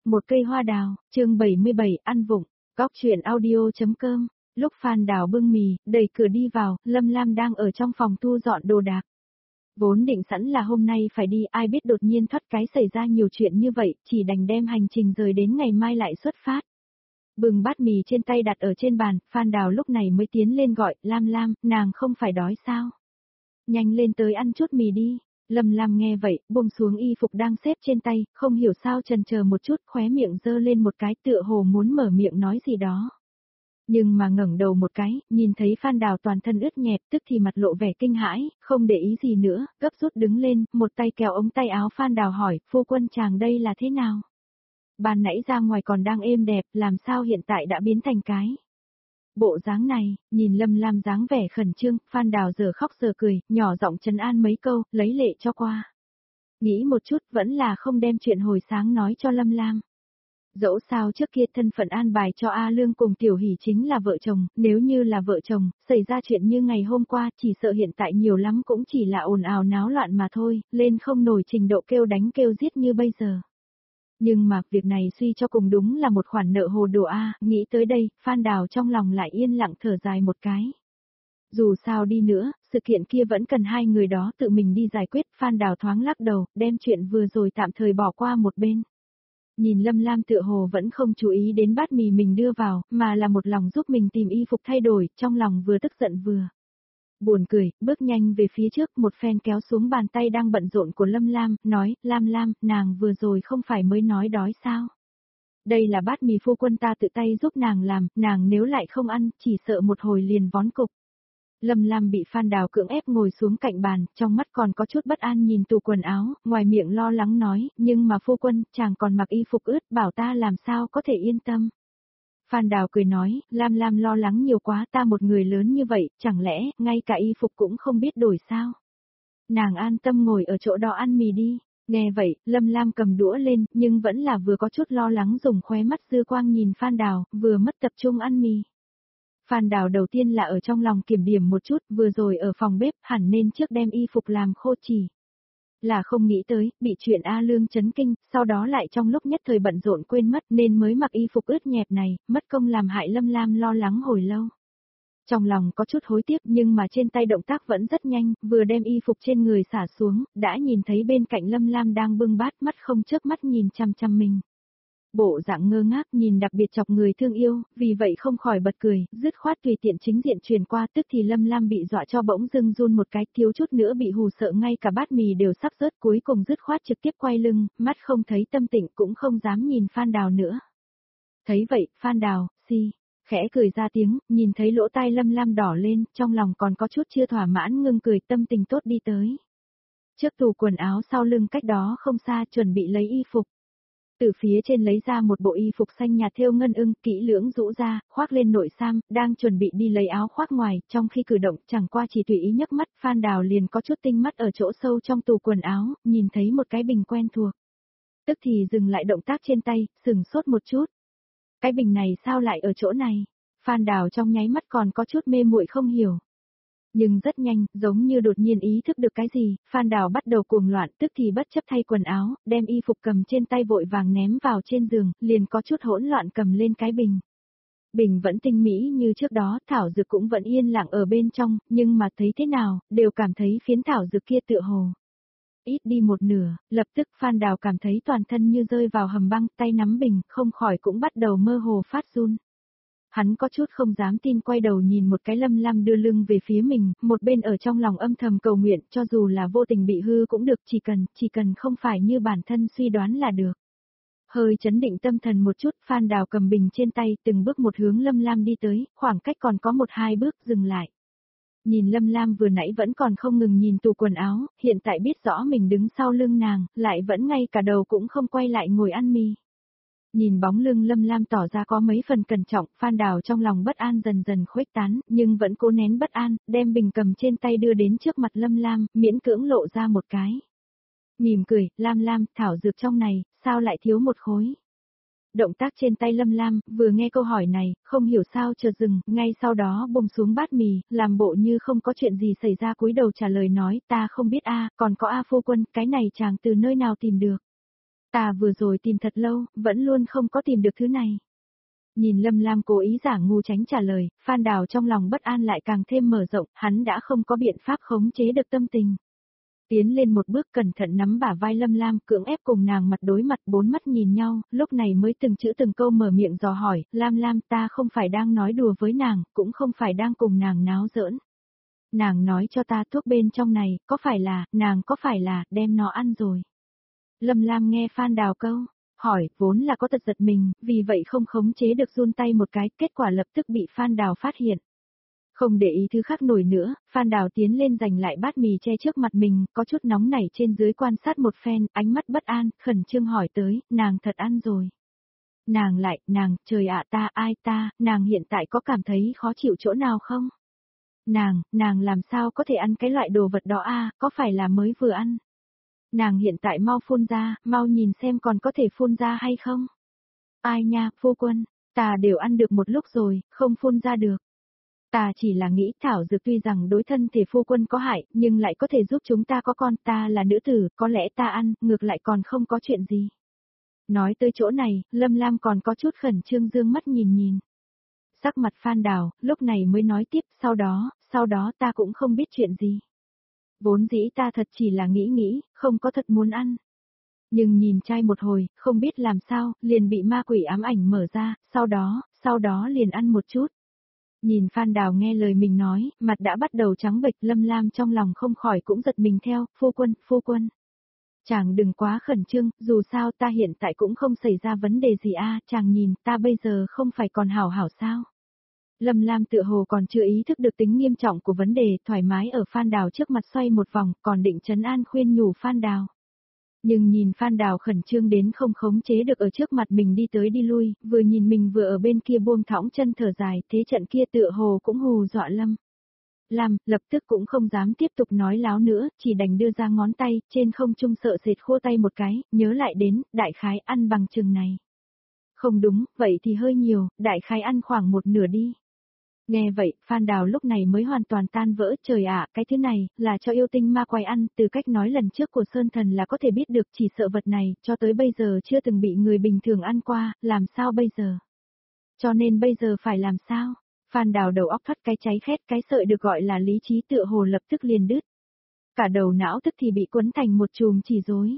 Một cây hoa đào, chương 77, ăn vụng, góc chuyện audio.com. Lúc Phan Đào bưng mì, đẩy cửa đi vào, Lâm Lam đang ở trong phòng thu dọn đồ đạc. Vốn định sẵn là hôm nay phải đi, ai biết đột nhiên thoát cái xảy ra nhiều chuyện như vậy, chỉ đành đem hành trình rời đến ngày mai lại xuất phát. Bưng bát mì trên tay đặt ở trên bàn, Phan Đào lúc này mới tiến lên gọi, Lam Lam, nàng không phải đói sao? Nhanh lên tới ăn chút mì đi. Lâm Lam nghe vậy, buông xuống y phục đang xếp trên tay, không hiểu sao chần chờ một chút, khóe miệng giơ lên một cái tựa hồ muốn mở miệng nói gì đó. Nhưng mà ngẩng đầu một cái, nhìn thấy Phan Đào toàn thân ướt nhẹp, tức thì mặt lộ vẻ kinh hãi, không để ý gì nữa, gấp rút đứng lên, một tay kéo ống tay áo Phan Đào hỏi, phu quân chàng đây là thế nào? Ban nãy ra ngoài còn đang êm đẹp, làm sao hiện tại đã biến thành cái? Bộ dáng này, nhìn Lâm Lam dáng vẻ khẩn trương, Phan Đào giờ khóc giờ cười, nhỏ giọng trấn an mấy câu, lấy lệ cho qua. Nghĩ một chút vẫn là không đem chuyện hồi sáng nói cho Lâm Lam. Dẫu sao trước kia thân phận an bài cho A Lương cùng Tiểu Hỷ chính là vợ chồng, nếu như là vợ chồng, xảy ra chuyện như ngày hôm qua chỉ sợ hiện tại nhiều lắm cũng chỉ là ồn ào náo loạn mà thôi, lên không nổi trình độ kêu đánh kêu giết như bây giờ. Nhưng mà, việc này suy cho cùng đúng là một khoản nợ hồ đồ A, nghĩ tới đây, Phan Đào trong lòng lại yên lặng thở dài một cái. Dù sao đi nữa, sự kiện kia vẫn cần hai người đó tự mình đi giải quyết, Phan Đào thoáng lắc đầu, đem chuyện vừa rồi tạm thời bỏ qua một bên. Nhìn Lâm Lam tựa hồ vẫn không chú ý đến bát mì mình đưa vào, mà là một lòng giúp mình tìm y phục thay đổi, trong lòng vừa tức giận vừa buồn cười, bước nhanh về phía trước, một phen kéo xuống bàn tay đang bận rộn của Lâm Lam, nói, Lam Lam, nàng vừa rồi không phải mới nói đói sao? Đây là bát mì phu quân ta tự tay giúp nàng làm, nàng nếu lại không ăn, chỉ sợ một hồi liền vón cục. Lâm Lam bị Phan Đào cưỡng ép ngồi xuống cạnh bàn, trong mắt còn có chút bất an nhìn tủ quần áo, ngoài miệng lo lắng nói, nhưng mà phu quân, chàng còn mặc y phục ướt, bảo ta làm sao có thể yên tâm. Phan Đào cười nói, Lam Lam lo lắng nhiều quá, ta một người lớn như vậy, chẳng lẽ, ngay cả y phục cũng không biết đổi sao? Nàng an tâm ngồi ở chỗ đó ăn mì đi. Nghe vậy, Lâm Lam cầm đũa lên, nhưng vẫn là vừa có chút lo lắng dùng khóe mắt dư quang nhìn Phan Đào, vừa mất tập trung ăn mì. Phan Đào đầu tiên là ở trong lòng kiểm điểm một chút, vừa rồi ở phòng bếp, hẳn nên trước đem y phục làm khô chỉ. Là không nghĩ tới, bị chuyện A Lương chấn kinh, sau đó lại trong lúc nhất thời bận rộn quên mất nên mới mặc y phục ướt nhẹp này, mất công làm hại Lâm Lam lo lắng hồi lâu. Trong lòng có chút hối tiếc nhưng mà trên tay động tác vẫn rất nhanh, vừa đem y phục trên người xả xuống, đã nhìn thấy bên cạnh Lâm Lam đang bưng bát, mắt không chớp mắt nhìn chăm chăm mình. Bộ dạng ngơ ngác nhìn đặc biệt chọc người thương yêu, vì vậy không khỏi bật cười, dứt khoát tùy tiện chính diện truyền qua, tức thì Lâm Lam bị dọa cho bỗng dưng run một cái, thiếu chút nữa bị hù sợ ngay cả bát mì đều sắp rớt, cuối cùng dứt khoát trực tiếp quay lưng, mắt không thấy tâm tịnh cũng không dám nhìn Phan Đào nữa. Thấy vậy, Phan Đào, khẽ cười ra tiếng, nhìn thấy lỗ tai Lâm Lam đỏ lên, trong lòng còn có chút chưa thỏa mãn ngưng cười, tâm tình tốt đi tới. Trước tủ quần áo sau lưng cách đó không xa chuẩn bị lấy y phục. Từ phía trên lấy ra một bộ y phục xanh nhạt thêu ngân ưng, kỹ lưỡng rũ ra, khoác lên nội sam, đang chuẩn bị đi lấy áo khoác ngoài, trong khi cử động chẳng qua chỉ tùy ý nhấc mắt, Phan Đào liền có chút tinh mắt ở chỗ sâu trong tủ quần áo, nhìn thấy một cái bình quen thuộc. Tức thì dừng lại động tác trên tay, sừng sốt một chút. Cái bình này sao lại ở chỗ này? Phan Đào trong nháy mắt còn có chút mê muội không hiểu. Nhưng rất nhanh, giống như đột nhiên ý thức được cái gì, Phan Đào bắt đầu cuồng loạn, tức thì bất chấp thay quần áo, đem y phục cầm trên tay vội vàng ném vào trên giường, liền có chút hỗn loạn cầm lên cái bình. Bình vẫn tinh mỹ như trước đó, thảo dược cũng vẫn yên lặng ở bên trong, nhưng mà thấy thế nào, đều cảm thấy phiến thảo dược kia tựa hồ ít đi một nửa, lập tức Phan Đào cảm thấy toàn thân như rơi vào hầm băng, tay nắm bình, không khỏi cũng bắt đầu mơ hồ phát run. Hắn có chút không dám tin, quay đầu nhìn một cái Lâm Lam đưa lưng về phía mình, một bên ở trong lòng âm thầm cầu nguyện, cho dù là vô tình bị hư cũng được, chỉ cần không phải như bản thân suy đoán là được. Hơi chấn định tâm thần một chút, Phan Đào cầm bình trên tay, từng bước một hướng Lâm Lam đi tới, khoảng cách còn có 1-2 bước, dừng lại. Nhìn Lâm Lam vừa nãy vẫn còn không ngừng nhìn tủ quần áo, hiện tại biết rõ mình đứng sau lưng nàng, lại vẫn ngay cả đầu cũng không quay lại ngồi ăn mì. Nhìn bóng lưng Lâm Lam tỏ ra có mấy phần cẩn trọng, Phan Đào trong lòng bất an dần dần khuếch tán, nhưng vẫn cố nén bất an, đem bình cầm trên tay đưa đến trước mặt Lâm Lam, miễn cưỡng lộ ra một cái. Mỉm cười, Lam Lam, thảo dược trong này, sao lại thiếu một khối? Động tác trên tay Lâm Lam, vừa nghe câu hỏi này, không hiểu sao chợt dừng, ngay sau đó buông xuống bát mì, làm bộ như không có chuyện gì xảy ra, cúi đầu trả lời nói, ta không biết a, còn có A phu quân, cái này chàng từ nơi nào tìm được? Ta vừa rồi tìm thật lâu, vẫn luôn không có tìm được thứ này. Nhìn Lâm Lam cố ý giả ngu tránh trả lời, Phan Đào trong lòng bất an lại càng thêm mở rộng, hắn đã không có biện pháp khống chế được tâm tình. Tiến lên một bước cẩn thận nắm bả vai Lâm Lam cưỡng ép cùng nàng mặt đối mặt bốn mắt nhìn nhau, lúc này mới từng chữ từng câu mở miệng dò hỏi, Lam Lam ta không phải đang nói đùa với nàng, cũng không phải đang cùng nàng náo giỡn. Nàng nói cho ta thuốc bên trong này, nàng có phải là, đem nó ăn rồi. Lâm Lam nghe Phan Đào câu, hỏi, vốn là có tật giật mình, vì vậy không khống chế được run tay một cái, kết quả lập tức bị Phan Đào phát hiện. Không để ý thứ khác nổi nữa, Phan Đào tiến lên giành lại bát mì che trước mặt mình, có chút nóng nảy trên dưới quan sát một phen, ánh mắt bất an, khẩn trương hỏi tới, nàng thật ăn rồi. Trời ạ nàng hiện tại có cảm thấy khó chịu chỗ nào không? Nàng làm sao có thể ăn cái loại đồ vật đó có phải là mới vừa ăn? Nàng hiện tại mau phun ra, mau nhìn xem còn có thể phun ra hay không? Ai nha, phu quân, ta đều ăn được một lúc rồi, không phun ra được. Ta chỉ là nghĩ thảo dược tuy rằng đối thân thể phu quân có hại, nhưng lại có thể giúp chúng ta có con, ta là nữ tử, có lẽ ta ăn, ngược lại còn không có chuyện gì. Nói tới chỗ này, Lâm Lam còn có chút khẩn trương dương mắt nhìn. Sắc mặt Phan Đào, lúc này mới nói tiếp, sau đó ta cũng không biết chuyện gì. Vốn dĩ ta thật chỉ là nghĩ, không có thật muốn ăn. Nhưng nhìn trai một hồi, không biết làm sao, liền bị ma quỷ ám ảnh mở ra, sau đó liền ăn một chút. Nhìn Phan Đào nghe lời mình nói, mặt đã bắt đầu trắng bệch, Lâm Lam trong lòng không khỏi cũng giật mình theo, phu quân. Chàng đừng quá khẩn trương, dù sao ta hiện tại cũng không xảy ra vấn đề gì chàng nhìn ta bây giờ không phải còn hảo sao. Lâm Lam tựa hồ còn chưa ý thức được tính nghiêm trọng của vấn đề, thoải mái ở Phan Đào trước mặt xoay một vòng, còn định trấn an khuyên nhủ Phan Đào. Nhưng nhìn Phan Đào khẩn trương đến không khống chế được ở trước mặt mình đi tới đi lui, vừa nhìn mình vừa ở bên kia buông thõng chân thở dài, thế trận kia tựa hồ cũng hù dọa Lâm Lam, lập tức cũng không dám tiếp tục nói láo nữa, chỉ đành đưa ra ngón tay, trên không trung sợ sệt khô tay một cái, nhớ lại đến, đại khái ăn bằng chừng này. Không đúng, vậy thì hơi nhiều, đại khái ăn khoảng một nửa đi. Nghe vậy, Phan Đào lúc này mới hoàn toàn tan vỡ, trời ạ, cái thứ này, là cho yêu tinh ma quái ăn, từ cách nói lần trước của Sơn Thần là có thể biết được, chỉ sợ vật này, cho tới bây giờ chưa từng bị người bình thường ăn qua, làm sao bây giờ? Cho nên bây giờ phải làm sao? Phan Đào đầu óc thoát cái cháy khét, cái sợi được gọi là lý trí tựa hồ lập tức liền đứt. Cả đầu não tức thì bị quấn thành một chùm chỉ rối.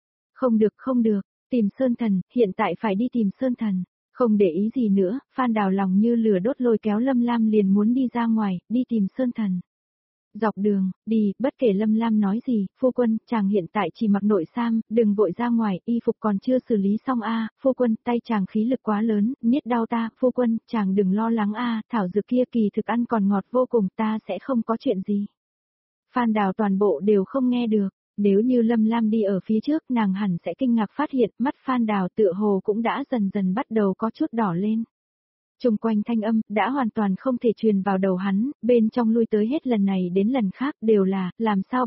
Không được, tìm Sơn Thần, hiện tại phải đi tìm Sơn Thần. Không để ý gì nữa, Phan Đào lòng như lửa đốt lôi kéo Lâm Lam liền muốn đi ra ngoài, đi tìm Sơn Thần. Dọc đường, đi, bất kể Lâm Lam nói gì, phu quân, chàng hiện tại chỉ mặc nội sam, đừng vội ra ngoài, y phục còn chưa xử lý xong phu quân, tay chàng khí lực quá lớn, niết đau ta, phu quân, chàng đừng lo lắng thảo dược kia kỳ thực ăn còn ngọt vô cùng, ta sẽ không có chuyện gì. Phan Đào toàn bộ đều không nghe được. Nếu như Lâm Lam đi ở phía trước nàng hẳn sẽ kinh ngạc phát hiện mắt Phan Đào tựa hồ cũng đã dần dần bắt đầu có chút đỏ lên. Trung quanh thanh âm đã hoàn toàn không thể truyền vào đầu hắn, bên trong lui tới hết lần này đến lần khác đều là, làm sao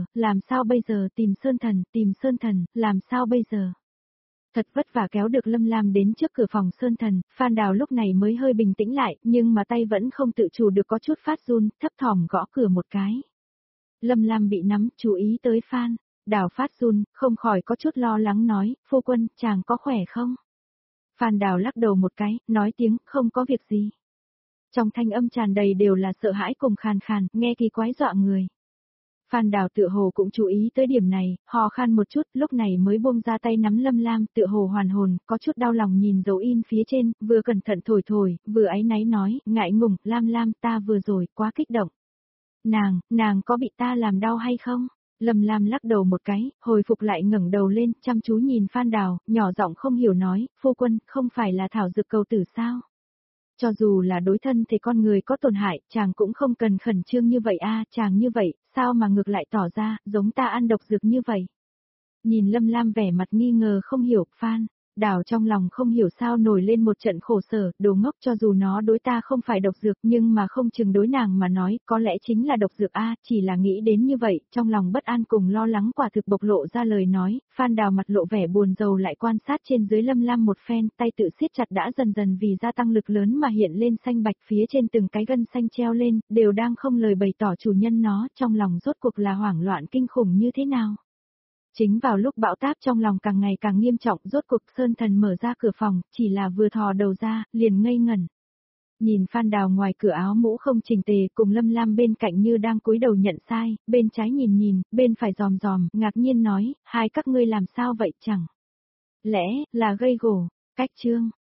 bây giờ, tìm Sơn Thần, làm sao bây giờ. Thật vất vả kéo được Lâm Lam đến trước cửa phòng Sơn Thần, Phan Đào lúc này mới hơi bình tĩnh lại, nhưng mà tay vẫn không tự chủ được có chút phát run, thấp thỏm gõ cửa một cái. Lâm Lam bị nắm, chú ý tới Phan Đào phát run, không khỏi có chút lo lắng nói, phu quân, chàng có khỏe không? Phan Đào lắc đầu một cái, nói tiếng, không có việc gì. Trong thanh âm tràn đầy đều là sợ hãi cùng khàn khàn, nghe kỳ quái dọa người. Phan Đào tựa hồ cũng chú ý tới điểm này, hò khan một chút, lúc này mới buông ra tay nắm Lâm Lam, tựa hồ hoàn hồn, có chút đau lòng nhìn dấu in phía trên, vừa cẩn thận thổi, vừa áy náy nói, ngại ngùng, Lam ta vừa rồi, quá kích động. Nàng có bị ta làm đau hay không? Lâm Lam lắc đầu một cái, hồi phục lại ngẩng đầu lên, chăm chú nhìn Phan Đào, nhỏ giọng không hiểu nói, phu quân, không phải là thảo dược cầu tử sao? Cho dù là đối thân thì con người có tổn hại, chàng cũng không cần khẩn trương như vậy chàng như vậy, sao mà ngược lại tỏ ra, giống ta ăn độc dược như vậy? Nhìn Lâm Lam vẻ mặt nghi ngờ không hiểu, Phan Đào trong lòng không hiểu sao nổi lên một trận khổ sở, đồ ngốc, cho dù nó đối ta không phải độc dược nhưng mà không chừng đối nàng mà nói, có lẽ chính là độc dược chỉ là nghĩ đến như vậy, trong lòng bất an cùng lo lắng quả thực bộc lộ ra lời nói, Phan Đào mặt lộ vẻ buồn rầu lại quan sát trên dưới Lâm Lam một phen, tay tự siết chặt đã dần dần vì gia tăng lực lớn mà hiện lên xanh bạch, phía trên từng cái gân xanh treo lên, đều đang không lời bày tỏ chủ nhân nó, trong lòng rốt cuộc là hoảng loạn kinh khủng như thế nào. Chính vào lúc bão táp trong lòng càng ngày càng nghiêm trọng, rốt cuộc Sơn Thần mở ra cửa phòng, chỉ là vừa thò đầu ra, liền ngây ngẩn. Nhìn Phan Đào ngoài cửa áo mũ không chỉnh tề cùng Lâm Lam bên cạnh như đang cúi đầu nhận sai, bên trái nhìn nhìn, bên phải dòm dòm, ngạc nhiên nói, hai các ngươi làm sao vậy chẳng? Lẽ là gây gổ, cách chương.